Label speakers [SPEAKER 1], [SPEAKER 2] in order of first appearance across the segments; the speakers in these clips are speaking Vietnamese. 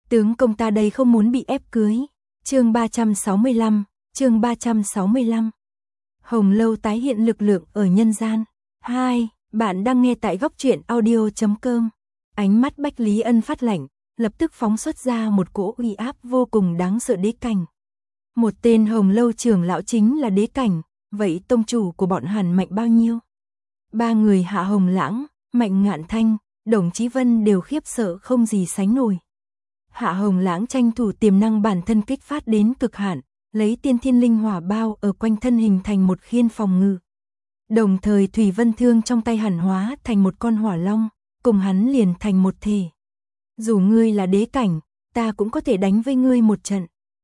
[SPEAKER 1] Tướng công ta đây không muốn bị ép cưới. Chương 365, chương 365. Hồng Lâu tái hiện lực lượng ở nhân gian. 2. Bạn đang nghe tại góc truyện audio.com. Ánh mắt Bách Lý Ân phát lạnh, lập tức phóng xuất ra một cỗ uy áp vô cùng đáng sợ đế cảnh. Một tên Hồng Lâu trưởng lão chính là đế cảnh, vậy tông chủ của bọn hắn mạnh bao nhiêu? Ba người Hạ Hồng Lãng, Mạnh Ngạn Thanh, Đồng Chí Vân đều khiếp sợ không gì sánh nổi. Hạ Hồng Lãng tranh thủ tiềm năng bản thân kích phát đến cực hạn, lấy tiên thiên linh hỏa bao ở quanh thân hình thành một khiên phòng ngự. Đồng thời Thủy Vân Thương trong tay hắn hóa thành một con hỏa long, cùng hắn liền thành một thể. Dù ngươi là đế cảnh, ta cũng có thể đánh với ngươi một trận.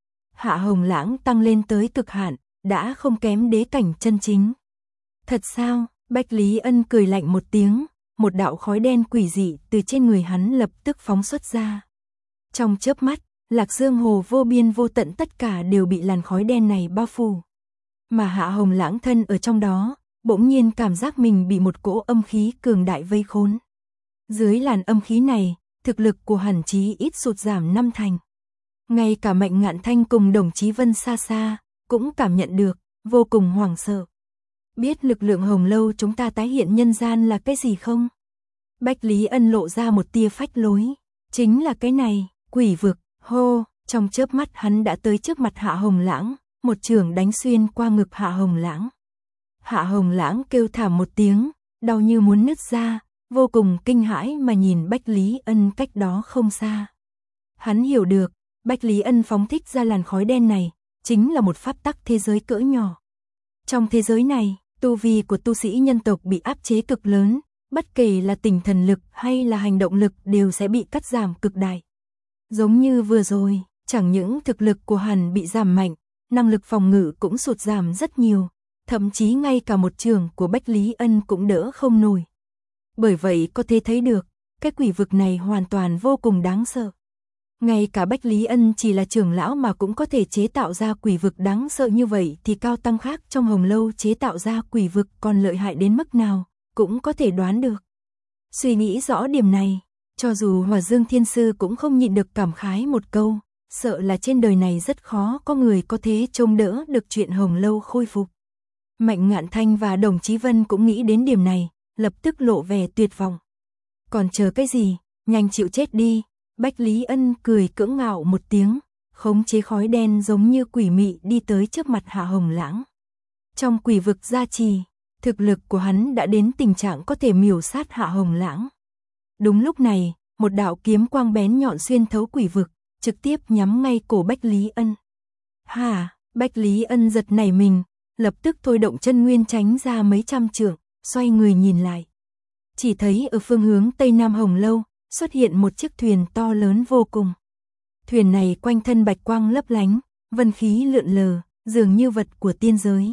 [SPEAKER 1] Hạ Hồng Lãng tăng lên tới cực hạn, đã không kém đế cảnh chân chính. Thật sao? Bách Lý Ân cười lạnh một tiếng, một đạo khói đen quỷ dị từ trên người hắn lập tức phóng xuất ra. Trong chớp mắt, Lạc Dương Hồ vô biên vô tận tất cả đều bị làn khói đen này bao phủ. Mà Hạ Hồng Lãng thân ở trong đó, bỗng nhiên cảm giác mình bị một cỗ âm khí cường đại vây khốn. Dưới làn âm khí này, thực lực của hắn chí ít sụt giảm 5 thành. Ngay cả Mạnh Ngạn Thanh cùng Đồng Chí Vân xa xa, cũng cảm nhận được, vô cùng hoảng sợ. Biết lực lượng Hồng Lâu chúng ta tái hiện nhân gian là cái gì không? Bách Lý Ân lộ ra một tia phách lối. Chính là cái này, quỷ vực, hô, trong chớp mắt hắn đã tới trước mặt Hạ Hồng Lãng, một chưởng đánh xuyên qua ngực Hạ Hồng Lãng. Hạ Hồng Lãng kêu thảm một tiếng, đau như muốn nứt ra, vô cùng kinh hãi mà nhìn Bách Lý Ân cách đó không xa. Hắn hiểu được, Bách Lý Ân phóng thích ra làn khói đen này, chính là một pháp tắc thế giới cỡ nhỏ. Trong thế giới này, tu vi của tu sĩ nhân tộc bị áp chế cực lớn, bất kể là tinh thần lực hay là hành động lực đều sẽ bị cắt giảm cực đại. Giống như vừa rồi, chẳng những thực lực của hắn bị giảm mạnh, năng lực phòng ngự cũng sụt giảm rất nhiều, thậm chí ngay cả một trường của Bách Lý Ân cũng đỡ không nổi. Bởi vậy có thể thấy được, cái quỷ vực này hoàn toàn vô cùng đáng sợ. Ngay cả Bách Lý Ân chỉ là trưởng lão mà cũng có thể chế tạo ra quỷ vực đáng sợ như vậy thì cao tăng khác trong Hồng Lâu chế tạo ra quỷ vực còn lợi hại đến mức nào, cũng có thể đoán được. Suy nghĩ rõ điểm này, cho dù Hỏa Dương Thiên Sư cũng không nhịn được cảm khái một câu, sợ là trên đời này rất khó có người có thể trông đỡ được chuyện Hồng Lâu khôi phục. Mạnh Ngạn Thanh và Đồng Chí Vân cũng nghĩ đến điểm này, lập tức lộ vẻ tuyệt vọng. Còn chờ cái gì, nhanh chịu chết đi. Bách Lý Ân cười cưỡng ngạo một tiếng, khống chế khói đen giống như quỷ mị đi tới trước mặt Hạ Hồng Lãng. Trong quỷ vực gia trì, thực lực của hắn đã đến tình trạng có thể miểu sát Hạ Hồng Lãng. Đúng lúc này, một đạo kiếm quang bén nhọn xuyên thấu quỷ vực, trực tiếp nhắm ngay cổ Bách Lý Ân. Hả? Bách Lý Ân giật nảy mình, lập tức thôi động chân nguyên tránh ra mấy trăm trượng, xoay người nhìn lại. Chỉ thấy ở phương hướng Tây Nam Hồng Lâu, xuất hiện một chiếc thuyền to lớn vô cùng. Thuyền này quanh thân bạch quang lấp lánh, vân khí lượn lờ, dường như vật của tiên giới.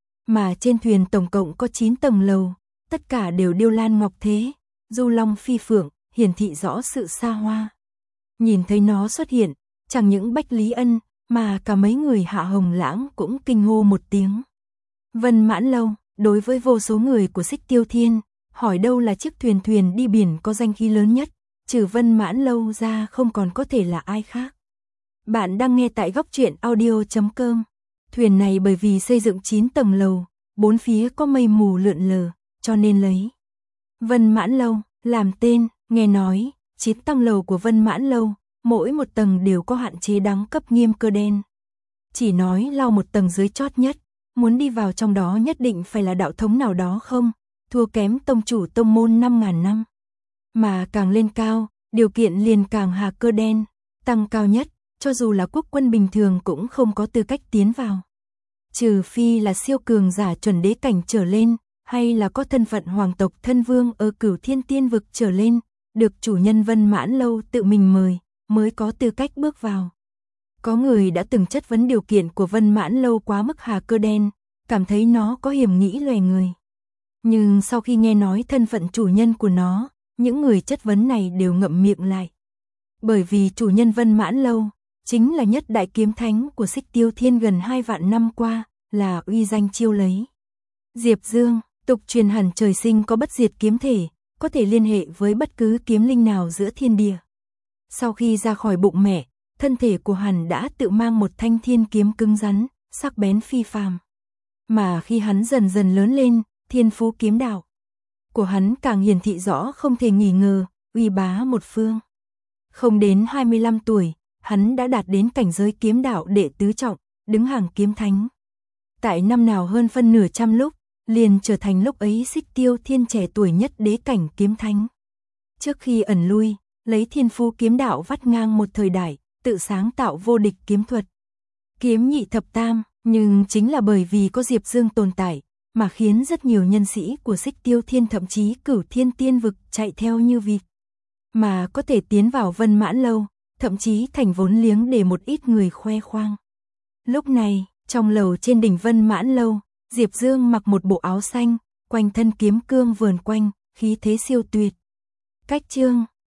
[SPEAKER 1] Mà trên thuyền tổng cộng có 9 tầng lầu, tất cả đều điêu lan ngọc thế, du long phi phượng, hiển thị rõ sự xa hoa. Nhìn thấy nó xuất hiện, chẳng những Bách Lý Ân, mà cả mấy người Hạ Hồng Lãng cũng kinh hô một tiếng. Vân Mãn Lâu, đối với vô số người của Xích Tiêu Thiên, hỏi đâu là chiếc thuyền đi biển có danh khí lớn nhất, trừ Vân Mãn Lâu ra không còn có thể là ai khác. Bạn đang nghe tại góc truyện audio.com. Thuyền này bởi vì xây dựng 9 tầng lầu, bốn phía có mây mù lượn lờ, cho nên lấy Vân Mãn Lâu làm tên. Nghe nói, 9 tầng lầu của Vân Mãn Lâu, mỗi một tầng đều có hạn chế đẳng cấp nghiêm cơ đen. Chỉ nói lao một tầng dưới chót nhất, muốn đi vào trong đó nhất định phải là đạo thống nào đó không, thua kém tông chủ tông môn 5.000 năm. Mà càng lên cao, điều kiện liền càng hà cơ đen, tăng cao nhất, cho dù là quốc quân bình thường cũng không có tư cách tiến vào. Trừ phi là siêu cường giả chuẩn đế cảnh trở lên, hay là có thân phận hoàng tộc thân vương ở Cửu Thiên Tiên vực trở lên, được chủ nhân Vân Mãn Lâu tự mình mời, mới có tư cách bước vào. Có người đã từng chất vấn điều kiện của Vân Mãn Lâu quá mức hà cơ đen, cảm thấy nó có hiểm nghĩ loè người. Nhưng sau khi nghe nói thân phận chủ nhân của nó, những người chất vấn này đều ngậm miệng lại. Bởi vì chủ nhân Vân Mãn Lâu, chính là nhất đại kiếm thánh của Xích Tiêu Thiên gần 2 vạn năm qua, là uy danh chiêu lấy. Diệp Dương, tục truyền hẳn trời sinh có bất diệt kiếm thể, có thể liên hệ với bất cứ kiếm linh nào giữa thiên địa. Sau khi ra khỏi bụng mẹ, thân thể của hắn đã tự mang một thanh thiên kiếm cứng rắn, sắc bén phi phàm. Mà khi hắn dần dần lớn lên, thiên phú kiếm đạo của hắn càng hiển thị rõ không thể nghi ngờ, uy bá một phương. Không đến 25 tuổi, hắn đã đạt đến cảnh giới kiếm đạo đệ tứ trọng, đứng hàng kiếm thánh. Tại năm nào hơn phân nửa trăm lúc, liền trở thành lúc ấy Xích Tiêu Thiên trẻ tuổi nhất đế cảnh kiếm thánh. Trước khi ẩn lui, lấy thiên phú kiếm đạo vắt ngang một thời đại, tự sáng tạo vô địch kiếm thuật. Kiếm nhị thập tam, nhưng chính là bởi vì có Diệp Dương tồn tại, mà khiến rất nhiều nhân sĩ của Xích Tiêu Thiên thậm chí Cửu Thiên Tiên vực chạy theo như vịt. Mà có thể tiến vào Vân Mãn Lâu, thậm chí thành vốn liếng để một ít người khoe khoang. Lúc này, trong lầu trên đỉnh Vân Mãn Lâu, Diệp Dương mặc một bộ áo xanh, quanh thân kiếm cương vờn quanh, khí thế siêu tuyệt. Cách chương